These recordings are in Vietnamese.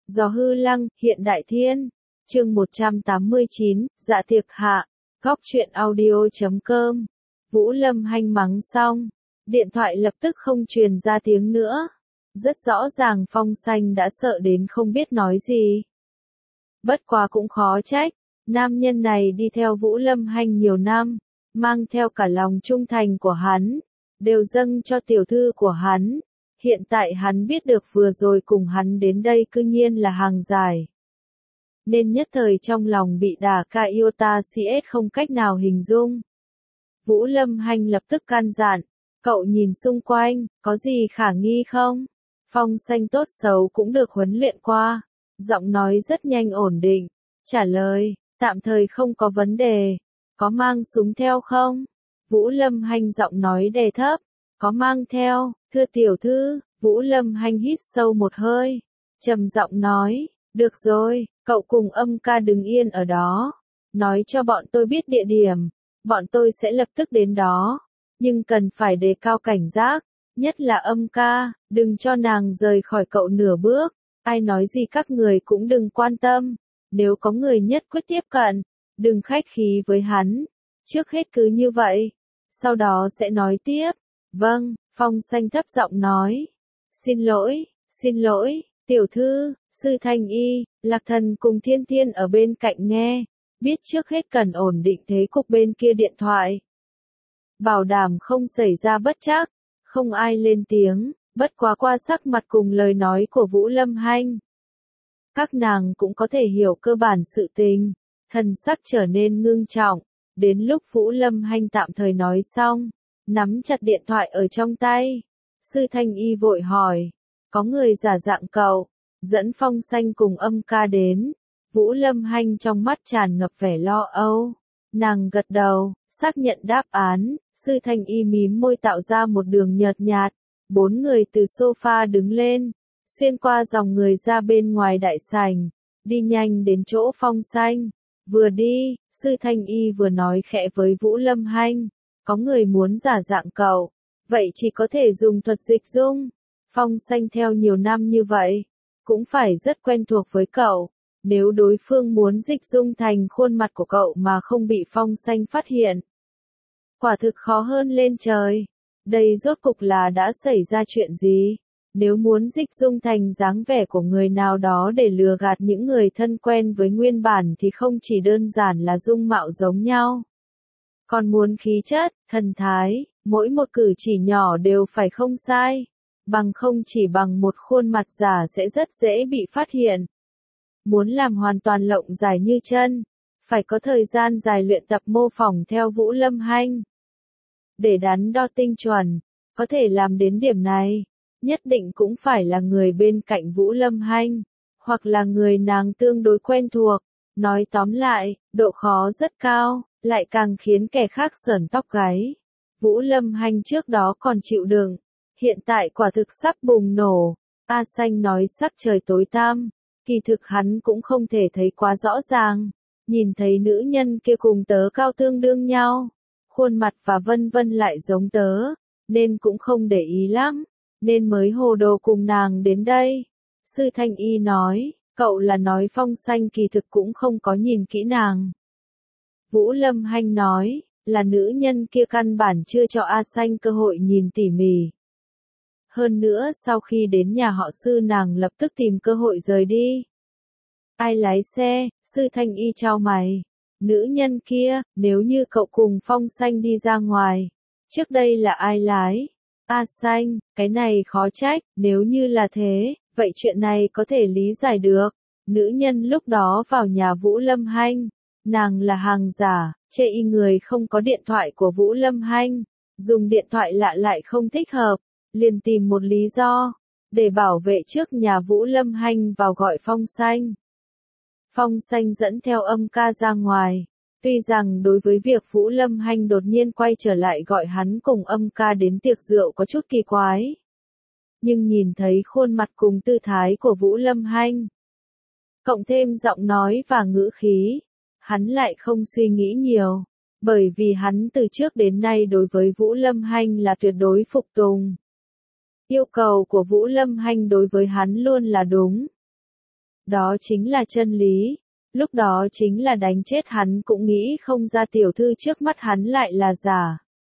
Gió hư lăng, hiện đại thiên. Chương 189, dạ tiệc hạ. Góc truyện audio.com. Vũ Lâm Hanh mắng xong, điện thoại lập tức không truyền ra tiếng nữa. Rất rõ ràng Phong Xanh đã sợ đến không biết nói gì. Bất quá cũng khó trách, nam nhân này đi theo Vũ Lâm Hanh nhiều năm, mang theo cả lòng trung thành của hắn, đều dâng cho tiểu thư của hắn. Hiện tại hắn biết được vừa rồi cùng hắn đến đây cư nhiên là hàng dài. Nên nhất thời trong lòng bị đả ca iota cs không cách nào hình dung. Vũ Lâm Hanh lập tức can dặn, cậu nhìn xung quanh, có gì khả nghi không? Phong Xanh tốt xấu cũng được huấn luyện qua, giọng nói rất nhanh ổn định, trả lời, tạm thời không có vấn đề, có mang súng theo không? Vũ Lâm Hanh giọng nói đè thấp, có mang theo, thưa tiểu thư. Vũ Lâm Hanh hít sâu một hơi, trầm giọng nói, được rồi, cậu cùng Âm ca đứng yên ở đó, nói cho bọn tôi biết địa điểm, bọn tôi sẽ lập tức đến đó, nhưng cần phải đề cao cảnh giác, nhất là Âm ca, đừng cho nàng rời khỏi cậu nửa bước, ai nói gì các người cũng đừng quan tâm, nếu có người nhất quyết tiếp cận, đừng khách khí với hắn, trước hết cứ như vậy, sau đó sẽ nói tiếp. Vâng, Phong Xanh thấp giọng nói. Xin lỗi, tiểu thư, sư Thanh Y, Lạc Thần cùng Thiên Thiên ở bên cạnh nghe, biết trước hết cần ổn định thế cục bên kia điện thoại. Bảo đảm không xảy ra bất trắc, không ai lên tiếng, bất quá qua sắc mặt cùng lời nói của Vũ Lâm Hanh. Các nàng cũng có thể hiểu cơ bản sự tình, thần sắc trở nên ngưng trọng, đến lúc Vũ Lâm Hanh tạm thời nói xong, nắm chặt điện thoại ở trong tay. Sư Thanh Y vội hỏi, có người giả dạng cậu, dẫn Phong Xanh cùng Âm ca đến. Vũ Lâm Hanh trong mắt tràn ngập vẻ lo âu. Nàng gật đầu, xác nhận đáp án, Sư Thanh Y mím môi tạo ra một đường nhợt nhạt. 4 người từ sofa đứng lên, xuyên qua dòng người ra bên ngoài đại sảnh, đi nhanh đến chỗ Phong Xanh. Vừa đi, Sư Thanh Y vừa nói khẽ với Vũ Lâm Hanh, có người muốn giả dạng cậu, vậy chỉ có thể dùng thuật dịch dung. Phong Xanh theo nhiều năm như vậy, cũng phải rất quen thuộc với cậu. Nếu đối phương muốn dịch dung thành khuôn mặt của cậu mà không bị Phong Xanh phát hiện, quả thực khó hơn lên trời. Đây rốt cục là đã xảy ra chuyện gì? Nếu muốn dịch dung thành dáng vẻ của người nào đó để lừa gạt những người thân quen với nguyên bản thì không chỉ đơn giản là dung mạo giống nhau. Còn muốn khí chất, thần thái, mỗi một cử chỉ nhỏ đều phải không sai. Bằng không chỉ bằng một khuôn mặt giả sẽ rất dễ bị phát hiện. Muốn làm hoàn toàn lộng dài như chân, phải có thời gian dài luyện tập mô phỏng theo Vũ Lâm Hanh. Để đắn đo tinh chuẩn, có thể làm đến điểm này, nhất định cũng phải là người bên cạnh Vũ Lâm Hanh, hoặc là người nàng tương đối quen thuộc. Nói tóm lại, độ khó rất cao, lại càng khiến kẻ khác sởn tóc gáy. Vũ Lâm Hanh trước đó còn chịu đựng, hiện tại quả thực sắp bùng nổ. A Xanh nói sắc trời tối tăm, kỳ thực hắn cũng không thể thấy quá rõ ràng. Nhìn thấy nữ nhân kia cùng tớ cao tương đương nhau, khuôn mặt và vân vân lại giống tớ, nên cũng không để ý lắm, nên mới hồ đồ cùng nàng đến đây. Sư Thanh Y nói, cậu là nói Phong Xanh kỳ thực cũng không có nhìn kỹ nàng. Vũ Lâm Hanh nói, là nữ nhân kia căn bản chưa cho A Xanh cơ hội nhìn tỉ mỉ. Hơn nữa sau khi đến nhà họ Sư nàng lập tức tìm cơ hội rời đi. Ai lái xe? Sư Thanh Y chau mày. Nữ nhân kia, nếu như cậu cùng Phong Xanh đi ra ngoài, trước đây là ai lái? A Xanh, cái này khó trách, nếu như là thế, vậy chuyện này có thể lý giải được. Nữ nhân lúc đó vào nhà Vũ Lâm Hanh, nàng là hàng giả, chê y người không có điện thoại của Vũ Lâm Hanh, dùng điện thoại lạ lại không thích hợp, liền tìm một lý do, để bảo vệ trước nhà Vũ Lâm Hanh vào gọi Phong Xanh. Phong Xanh dẫn theo Âm ca ra ngoài, tuy rằng đối với việc Vũ Lâm Hanh đột nhiên quay trở lại gọi hắn cùng Âm ca đến tiệc rượu có chút kỳ quái. Nhưng nhìn thấy khuôn mặt cùng tư thái của Vũ Lâm Hanh, cộng thêm giọng nói và ngữ khí, hắn lại không suy nghĩ nhiều, bởi vì hắn từ trước đến nay đối với Vũ Lâm Hanh là tuyệt đối phục tùng. Yêu cầu của Vũ Lâm Hanh đối với hắn luôn là đúng. Đó chính là chân lý. Lúc đó chính là đánh chết hắn cũng nghĩ không ra tiểu thư trước mắt hắn lại là giả.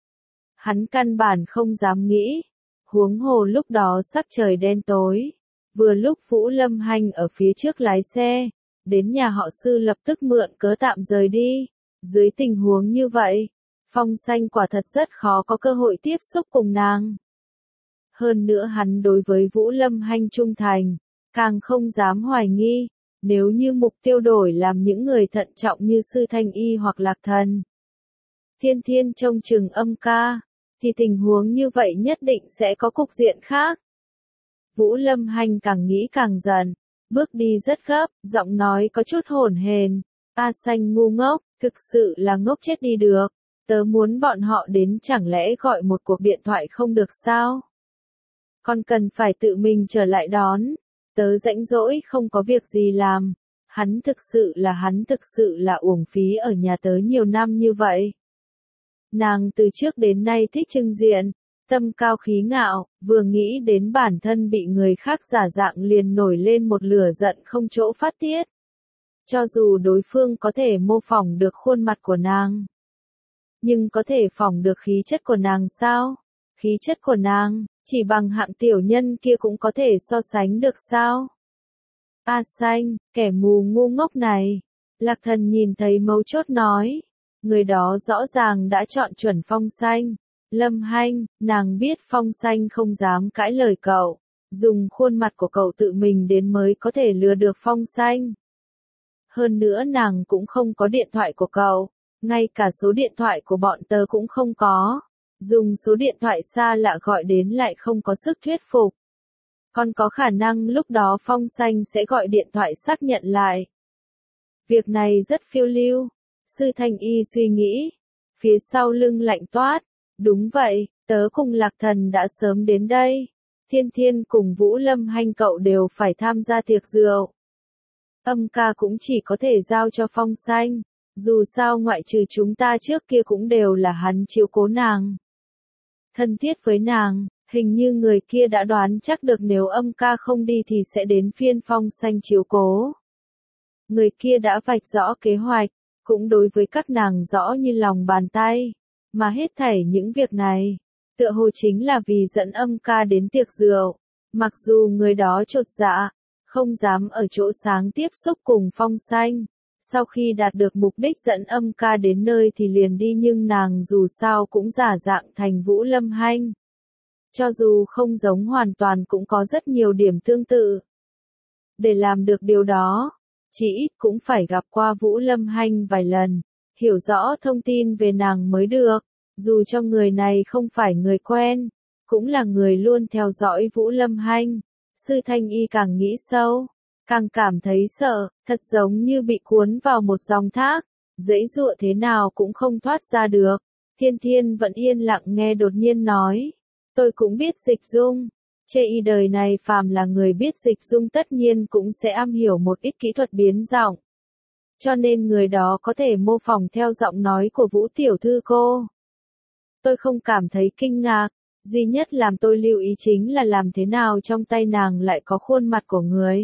Hắn căn bản không dám nghĩ. Huống hồ lúc đó sắc trời đen tối. Vừa lúc Vũ Lâm Hanh ở phía trước lái xe. Đến nhà họ Sư lập tức mượn cớ tạm rời đi. Dưới tình huống như vậy, Phong Xanh quả thật rất khó có cơ hội tiếp xúc cùng nàng. Hơn nữa hắn đối với Vũ Lâm Hanh trung thành, càng không dám hoài nghi. Nếu như mục tiêu đổi làm những người thận trọng như Sư Thanh Y hoặc Lạc Thần, Thiên Thiên trông chừng Âm Ca, thì tình huống như vậy nhất định sẽ có cục diện khác. Vũ Lâm Hanh càng nghĩ càng giận, bước đi rất gấp, giọng nói có chút hỗn hển. A Xanh ngu ngốc, thực sự là ngốc chết đi được. Tớ muốn bọn họ đến chẳng lẽ gọi một cuộc điện thoại không được sao? Con cần phải tự mình trở lại đón. Tớ rảnh rỗi không có việc gì làm. Hắn thực sự là uổng phí ở nhà tớ nhiều năm như vậy. Nàng từ trước đến nay thích trưng diện, tâm cao khí ngạo, vừa nghĩ đến bản thân bị người khác giả dạng liền nổi lên một lửa giận không chỗ phát tiết. Cho dù đối phương có thể mô phỏng được khuôn mặt của nàng, nhưng có thể phỏng được khí chất của nàng sao? Khí chất của nàng, chỉ bằng hạng tiểu nhân kia cũng có thể so sánh được sao? A Xanh, kẻ mù ngu ngốc này. Lạc Thần nhìn thấy mấu chốt nói. Người đó rõ ràng đã chọn chuẩn Phong Xanh. Lâm Hanh, nàng biết Phong Xanh không dám cãi lời cậu. Dùng khuôn mặt của cậu tự mình đến mới có thể lừa được Phong Xanh. Hơn nữa nàng cũng không có điện thoại của cậu. Ngay cả số điện thoại của bọn tớ cũng không có. Dùng số điện thoại xa lạ gọi đến lại không có sức thuyết phục. Còn có khả năng lúc đó Phong Xanh sẽ gọi điện thoại xác nhận lại. Việc này rất phiêu lưu. Sư Thanh Y suy nghĩ. Phía sau lưng lạnh toát. Đúng vậy, tớ cùng Lạc Thần đã sớm đến đây. Thiên Thiên cùng Vũ Lâm Hanh cậu đều phải tham gia tiệc rượu. Âm Ca cũng chỉ có thể giao cho Phong Xanh. Dù sao ngoại trừ chúng ta trước kia cũng đều là hắn chiếu cố nàng. Thân thiết với nàng, hình như người kia đã đoán chắc được nếu Âm Ca không đi thì sẽ đến phiên Phong Xanh chiếu cố. Người kia đã vạch rõ kế hoạch, cũng đối với các nàng rõ như lòng bàn tay. Mà hết thảy những việc này, tựa hồ chính là vì dẫn Âm Ca đến tiệc rượu. Mặc dù người đó chột dạ, không dám ở chỗ sáng tiếp xúc cùng Phong Xanh. Sau khi đạt được mục đích dẫn Âm Ca đến nơi thì liền đi, nhưng nàng dù sao cũng giả dạng thành Vũ Lâm Hanh. Cho dù không giống hoàn toàn cũng có rất nhiều điểm tương tự. Để làm được điều đó, chỉ ít cũng phải gặp qua Vũ Lâm Hanh vài lần, hiểu rõ thông tin về nàng mới được. Dù cho người này không phải người quen, cũng là người luôn theo dõi Vũ Lâm Hanh. Sư Thanh Y càng nghĩ sâu, càng cảm thấy sợ, thật giống như bị cuốn vào một dòng thác, giãy giụa thế nào cũng không thoát ra được. Thiên Thiên vẫn yên lặng nghe đột nhiên nói, tôi cũng biết dịch dung. Chê y đời này phàm là người biết dịch dung tất nhiên cũng sẽ am hiểu một ít kỹ thuật biến giọng. Cho nên người đó có thể mô phỏng theo giọng nói của Vũ tiểu thư cô. Tôi không cảm thấy kinh ngạc, duy nhất làm tôi lưu ý chính là làm thế nào trong tay nàng lại có khuôn mặt của người.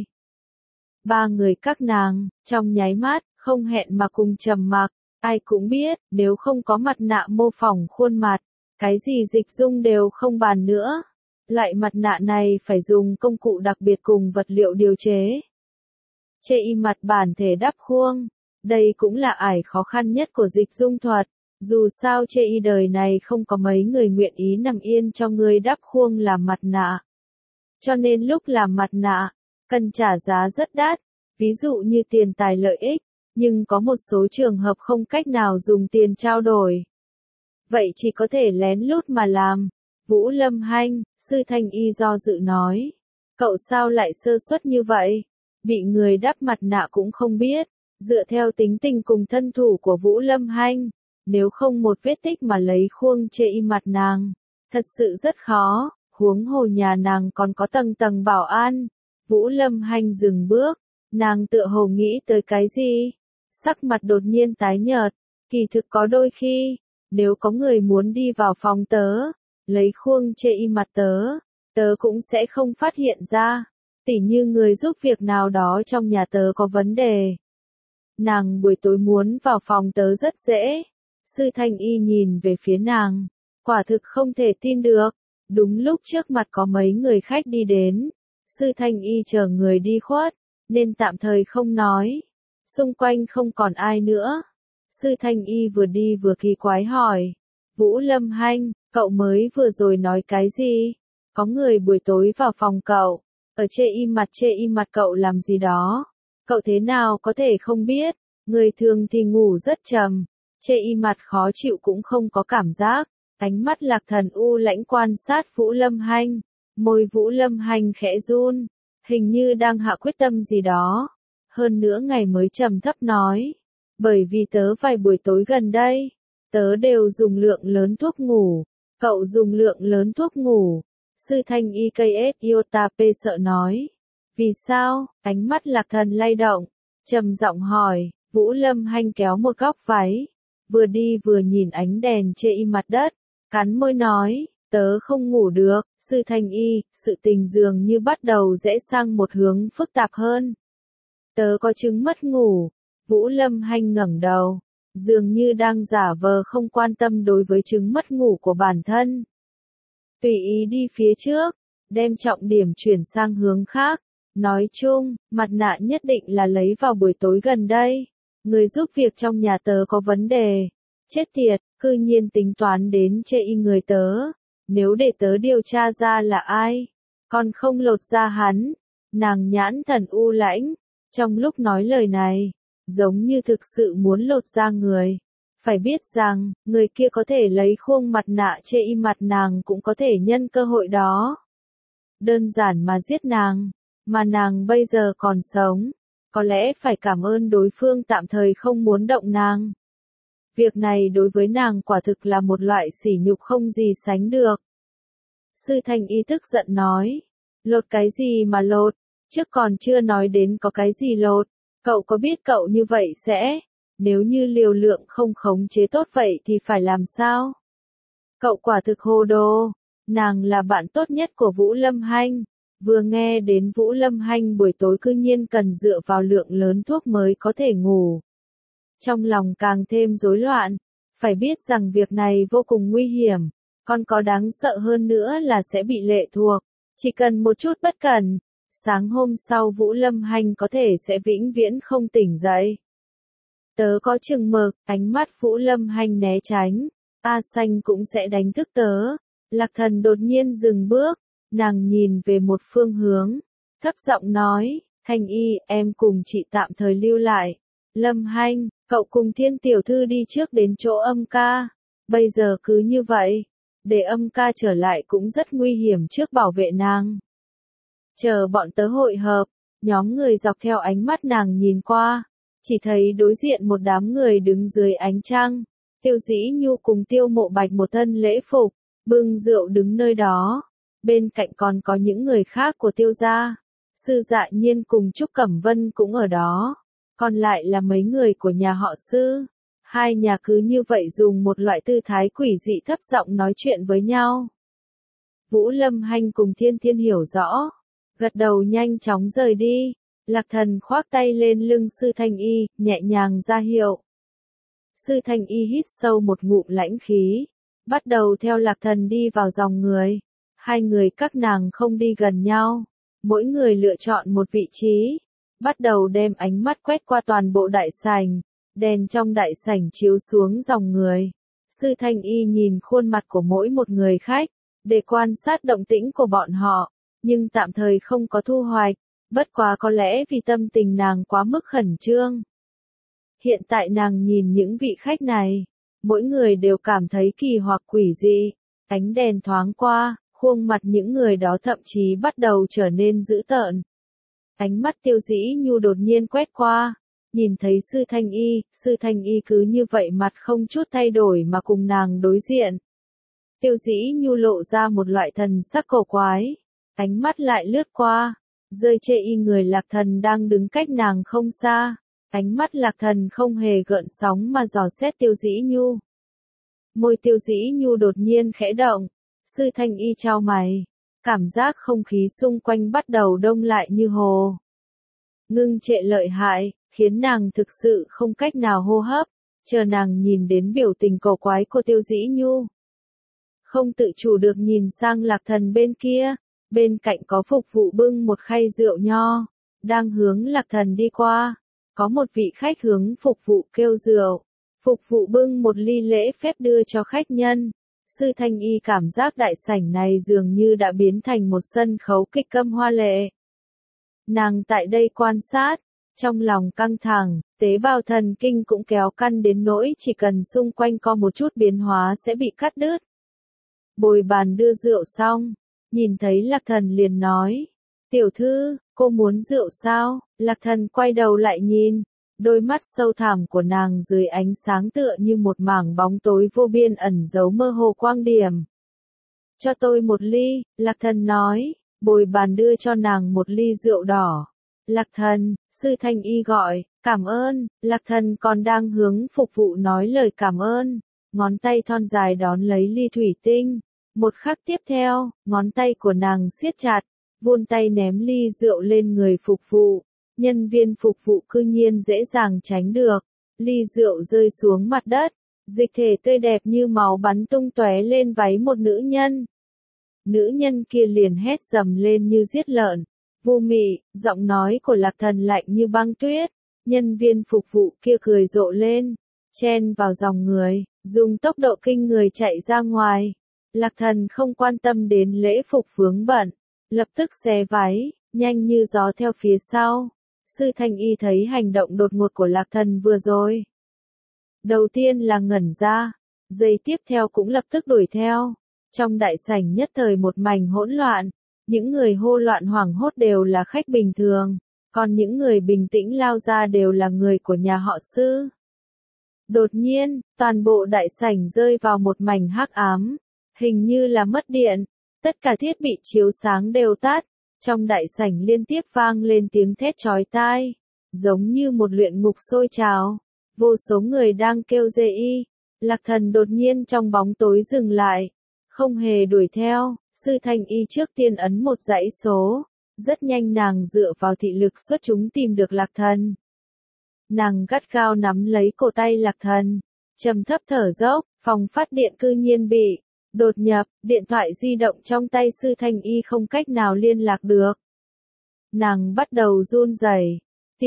Ba người các nàng, trong nháy mắt, không hẹn mà cùng trầm mặc, ai cũng biết, nếu không có mặt nạ mô phỏng khuôn mặt, cái gì dịch dung đều không bàn nữa. Loại mặt nạ này phải dùng công cụ đặc biệt cùng vật liệu điều chế. Chê y mặt bản thể đắp khuôn, đây cũng là ải khó khăn nhất của dịch dung thuật. Dù sao chê y đời này không có mấy người nguyện ý nằm yên cho người đắp khuôn làm mặt nạ. Cho nên lúc làm mặt nạ, cần trả giá rất đắt, ví dụ như tiền tài lợi ích, nhưng có một số trường hợp không cách nào dùng tiền trao đổi. Vậy chỉ có thể lén lút mà làm. Vũ Lâm Hanh, Sư Thanh Y do dự nói. Cậu sao lại sơ suất như vậy? Bị người đắp mặt nạ cũng không biết. Dựa theo tính tình cùng thân thủ của Vũ Lâm Hanh, nếu không một vết tích mà lấy khuôn chê y mặt nàng, thật sự rất khó, huống hồ nhà nàng còn có tầng tầng bảo an. Vũ Lâm Hanh dừng bước, nàng tựa hồ nghĩ tới cái gì? Sắc mặt đột nhiên tái nhợt, kỳ thực có đôi khi, nếu có người muốn đi vào phòng tớ, lấy khuôn chê y mặt tớ cũng sẽ không phát hiện ra. Tỉ như người giúp việc nào đó trong nhà tớ có vấn đề. Nàng buổi tối muốn vào phòng tớ rất dễ. Sư Thanh Y nhìn về phía nàng. Quả thực không thể tin được. Đúng lúc trước mặt có mấy người khách đi đến. Sư Thanh Y chờ người đi khuất, nên tạm thời không nói. Xung quanh không còn ai nữa. Sư Thanh Y vừa đi vừa kỳ quái hỏi. Vũ Lâm Hanh, cậu mới vừa rồi nói cái gì? Có người buổi tối vào phòng cậu. Ở chê y mặt cậu làm gì đó? Cậu thế nào có thể không biết? Người thường thì ngủ rất trầm. Chê y mặt khó chịu cũng không có cảm giác. Ánh mắt Lạc Thần u lãnh quan sát Vũ Lâm Hanh. Môi Vũ Lâm Hanh khẽ run. Hình như đang hạ quyết tâm gì đó. Hơn nữa ngày mới trầm thấp nói. Bởi vì tớ vài buổi tối gần đây. Tớ đều dùng lượng lớn thuốc ngủ. Cậu dùng lượng lớn thuốc ngủ. Sư Thanh Y KS Iota P sợ nói. Vì sao? Ánh mắt Lạc Thần lay động. Trầm giọng hỏi. Vũ Lâm Hanh kéo một góc váy. Vừa đi vừa nhìn ánh đèn chê y mặt đất. Cắn môi nói. Tớ không ngủ được. Sư Thanh Y, sự tình dường như bắt đầu rẽ sang một hướng phức tạp hơn. Tớ có chứng mất ngủ. Vũ Lâm Hanh ngẩng đầu. Dường như đang giả vờ không quan tâm đối với chứng mất ngủ của bản thân. Tùy ý đi phía trước, đem trọng điểm chuyển sang hướng khác. Nói chung, mặt nạ nhất định là lấy vào buổi tối gần đây. Người giúp việc trong nhà tớ có vấn đề. Chết tiệt, cư nhiên tính toán đến chê y người tớ. Nếu để tớ điều tra ra là ai, còn không lột ra hắn. Nàng nhãn thần u lãnh. Trong lúc nói lời này, giống như thực sự muốn lột ra người. Phải biết rằng, người kia có thể lấy khuôn mặt nạ chê y mặt nàng cũng có thể nhân cơ hội đó. Đơn giản mà giết nàng, mà nàng bây giờ còn sống. Có lẽ phải cảm ơn đối phương tạm thời không muốn động nàng. Việc này đối với nàng quả thực là một loại sỉ nhục không gì sánh được. Sư Thanh Y tức giận nói. Lột cái gì mà lột? Trước còn chưa nói đến có cái gì lột. Cậu có biết cậu như vậy sẽ, nếu như liều lượng không khống chế tốt vậy thì phải làm sao? Cậu quả thực hồ đồ. Nàng là bạn tốt nhất của Vũ Lâm Hanh. Vừa nghe đến Vũ Lâm Hanh buổi tối cư nhiên cần dựa vào lượng lớn thuốc mới có thể ngủ. Trong lòng càng thêm rối loạn. Phải biết rằng việc này vô cùng nguy hiểm. Còn có đáng sợ hơn nữa là sẽ bị lệ thuộc. Chỉ cần một chút bất cẩn. Sáng hôm sau Vũ Lâm Hanh có thể sẽ vĩnh viễn không tỉnh dậy. Tớ có chừng mực, ánh mắt Vũ Lâm Hanh né tránh. A Xanh cũng sẽ đánh thức tớ. Lạc Thần đột nhiên dừng bước. Nàng nhìn về một phương hướng. Thấp giọng nói, Thanh Y, em cùng chị tạm thời lưu lại. Lâm Hanh, cậu cùng Thiên tiểu thư đi trước đến chỗ Âm ca. Bây giờ cứ như vậy. Để Âm ca trở lại cũng rất nguy hiểm trước bảo vệ nàng. Chờ bọn tớ hội hợp, nhóm người dọc theo ánh mắt nàng nhìn qua, chỉ thấy đối diện một đám người đứng dưới ánh trăng. Tiêu Dĩ Nhu cùng Tiêu Mộ Bạch một thân lễ phục, bưng rượu đứng nơi đó. Bên cạnh còn có những người khác của Tiêu gia. Sư Dạ Nhiên cùng Trúc Cẩm Vân cũng ở đó. Còn lại là mấy người của nhà họ Sư. Hai nhà cứ như vậy dùng một loại tư thái quỷ dị thấp giọng nói chuyện với nhau. Vũ Lâm Hanh cùng Thiên Thiên hiểu rõ. Gật đầu nhanh chóng rời đi. Lạc Thần khoác tay lên lưng Sư Thanh Y, nhẹ nhàng ra hiệu. Sư Thanh Y hít sâu một ngụm lãnh khí. Bắt đầu theo Lạc Thần đi vào dòng người. Hai người các nàng không đi gần nhau. Mỗi người lựa chọn một vị trí. Bắt đầu đem ánh mắt quét qua toàn bộ đại sảnh. Đèn trong đại sảnh chiếu xuống dòng người. Sư Thanh Y nhìn khuôn mặt của mỗi một người khách, để quan sát động tĩnh của bọn họ. Nhưng tạm thời không có thu hoạch, bất quá có lẽ vì tâm tình nàng quá mức khẩn trương. Hiện tại nàng nhìn những vị khách này, mỗi người đều cảm thấy kỳ hoặc quỷ dị. Ánh đèn thoáng qua, khuôn mặt những người đó thậm chí bắt đầu trở nên dữ tợn. Ánh mắt Tiêu Dĩ Nhu đột nhiên quét qua, nhìn thấy Sư Thanh Y cứ như vậy mặt không chút thay đổi mà cùng nàng đối diện. Tiêu Dĩ Nhu lộ ra một loại thần sắc cổ quái. Ánh mắt lại lướt qua, rơi chê y người Lạc Thần đang đứng cách nàng không xa. Ánh mắt Lạc Thần không hề gợn sóng mà dò xét Tiêu Dĩ Nhu. Môi Tiêu Dĩ Nhu đột nhiên khẽ động. Sư Thanh Y chau mày. cảm giác không khí xung quanh bắt đầu đông lại như hồ. Ngưng trệ lợi hại, khiến nàng thực sự không cách nào hô hấp, chờ nàng nhìn đến biểu tình cổ quái của Tiêu Dĩ Nhu. Không tự chủ được nhìn sang Lạc Thần bên kia, bên cạnh có phục vụ bưng một khay rượu nho, đang hướng Lạc Thần đi qua. Có một vị khách hướng phục vụ kêu rượu, phục vụ bưng một ly lễ phép đưa cho khách nhân. Sư Thanh Y cảm giác đại sảnh này dường như đã biến thành một sân khấu kịch câm hoa lệ. Nàng tại đây quan sát, trong lòng căng thẳng, tế bào thần kinh cũng kéo căng đến nỗi chỉ cần xung quanh có một chút biến hóa sẽ bị cắt đứt. Bồi bàn đưa rượu xong, nhìn thấy Lạc Thần liền nói, tiểu thư, cô muốn rượu sao? Lạc Thần quay đầu lại nhìn, đôi mắt sâu thẳm của nàng dưới ánh sáng tựa như một mảng bóng tối vô biên ẩn giấu mơ hồ quang điểm. Cho tôi một ly, Lạc Thần nói, bồi bàn đưa cho nàng một ly rượu đỏ. Lạc Thần, sư Thanh Y gọi, cảm ơn. Lạc Thần còn đang hướng phục vụ nói lời cảm ơn, ngón tay thon dài đón lấy ly thủy tinh. Một khắc tiếp theo, ngón tay của nàng siết chặt, vươn tay ném ly rượu lên người phục vụ. Nhân viên phục vụ cư nhiên dễ dàng tránh được, ly rượu rơi xuống mặt đất, dịch thể tươi đẹp như máu bắn tung tóe lên váy một nữ nhân. Nữ nhân kia liền hét dầm lên như giết lợn, vô mị, giọng nói của Lạc Thần lạnh như băng tuyết. Nhân viên phục vụ kia cười rộ lên, chen vào dòng người, dùng tốc độ kinh người chạy ra ngoài. Lạc Thần không quan tâm đến lễ phục vướng bận, lập tức xé váy, nhanh như gió theo phía sau. Sư Thanh Y thấy hành động đột ngột của Lạc Thần vừa rồi. Đầu tiên là ngẩn ra, giây tiếp theo cũng lập tức đuổi theo. Trong đại sảnh nhất thời một mảnh hỗn loạn, những người hô loạn hoảng hốt đều là khách bình thường, còn những người bình tĩnh lao ra đều là người của nhà họ Sư. Đột nhiên, toàn bộ đại sảnh rơi vào một mảnh hắc ám, hình như là mất điện, tất cả thiết bị chiếu sáng đều tắt. Trong đại sảnh liên tiếp vang lên tiếng thét chói tai, giống như một luyện ngục sôi trào. Vô số người đang kêu dê y. Lạc Thần đột nhiên trong bóng tối dừng lại, không hề đuổi theo. Sư Thanh Y trước tiên ấn một dãy số, rất nhanh nàng dựa vào thị lực xuất chúng tìm được Lạc Thần. Nàng gắt gao nắm lấy cổ tay Lạc Thần, trầm thấp thở dốc, phòng phát điện cư nhiên bị đột nhập, điện thoại di động trong tay Sư Thanh Y không cách nào liên lạc được. Nàng bắt đầu run rẩy.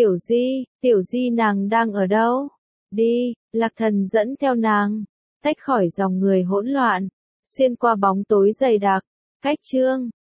Tiểu Di nàng đang ở đâu? Đi, Lạc Thần dẫn theo nàng, tách khỏi dòng người hỗn loạn, xuyên qua bóng tối dày đặc, cách chương